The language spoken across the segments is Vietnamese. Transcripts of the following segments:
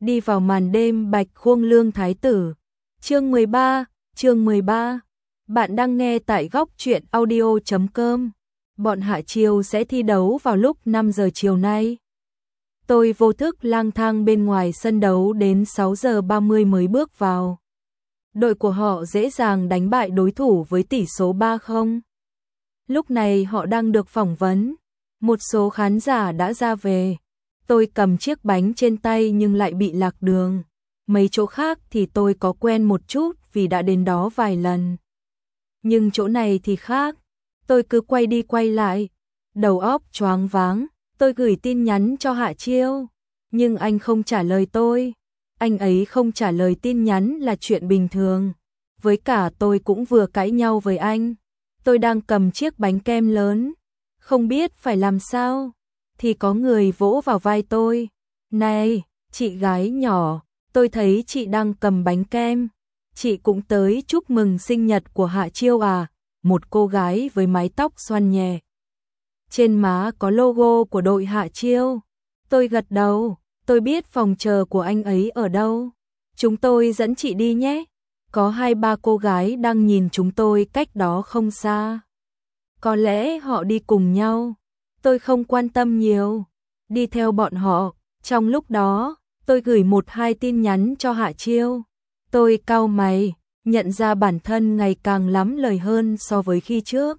đi vào màn đêm Bạch Khuông Lương Thái Tử. Chương 13. Bạn đang nghe tại góc truyện audio.com. Bọn Hạ Chiêu sẽ thi đấu vào lúc 5 giờ chiều nay. Tôi vô thức lang thang bên ngoài sân đấu đến 6 giờ 30 mới bước vào. Đội của họ dễ dàng đánh bại đối thủ với tỷ số 3-0. Lúc này họ đang được phỏng vấn. Một số khán giả đã ra về. Tôi cầm chiếc bánh trên tay nhưng lại bị lạc đường. Mấy chỗ khác thì tôi có quen một chút vì đã đến đó vài lần. Nhưng chỗ này thì khác. Tôi cứ quay đi quay lại. Đầu óc choáng váng. Tôi gửi tin nhắn cho Hạ Chiêu. Nhưng anh không trả lời tôi. Anh ấy không trả lời tin nhắn là chuyện bình thường. Với cả tôi cũng vừa cãi nhau với anh. Tôi đang cầm chiếc bánh kem lớn. Không biết phải làm sao. Thì có người vỗ vào vai tôi. Này, chị gái nhỏ, tôi thấy chị đang cầm bánh kem. Chị cũng tới chúc mừng sinh nhật của Hạ Chiêu à? Một cô gái với mái tóc xoăn nhẹ. Trên má có logo của đội Hạ Chiêu. Tôi gật đầu, tôi biết phòng chờ của anh ấy ở đâu. Chúng tôi dẫn chị đi nhé. Có 2-3 cô gái đang nhìn chúng tôi cách đó không xa. Có lẽ họ đi cùng nhau. Tôi không quan tâm nhiều. Đi theo bọn họ. Trong lúc đó, tôi gửi 1-2 tin nhắn cho Hạ Chiêu. Tôi cau mày, nhận ra bản thân ngày càng lắm lời hơn so với khi trước.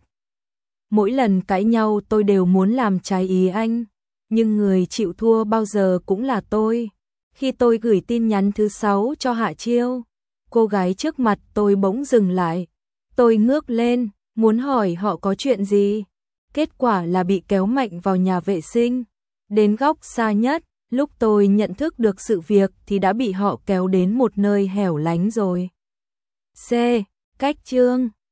Mỗi lần cãi nhau tôi đều muốn làm trái ý anh. Nhưng người chịu thua bao giờ cũng là tôi. Khi tôi gửi tin nhắn thứ 6 cho Hạ Chiêu, cô gái trước mặt tôi bỗng dừng lại. Tôi ngước lên, muốn hỏi họ có chuyện gì. Kết quả là bị kéo mạnh vào nhà vệ sinh. Đến góc xa nhất, lúc tôi nhận thức được sự việc thì đã bị họ kéo đến một nơi hẻo lánh rồi. C. Cách chương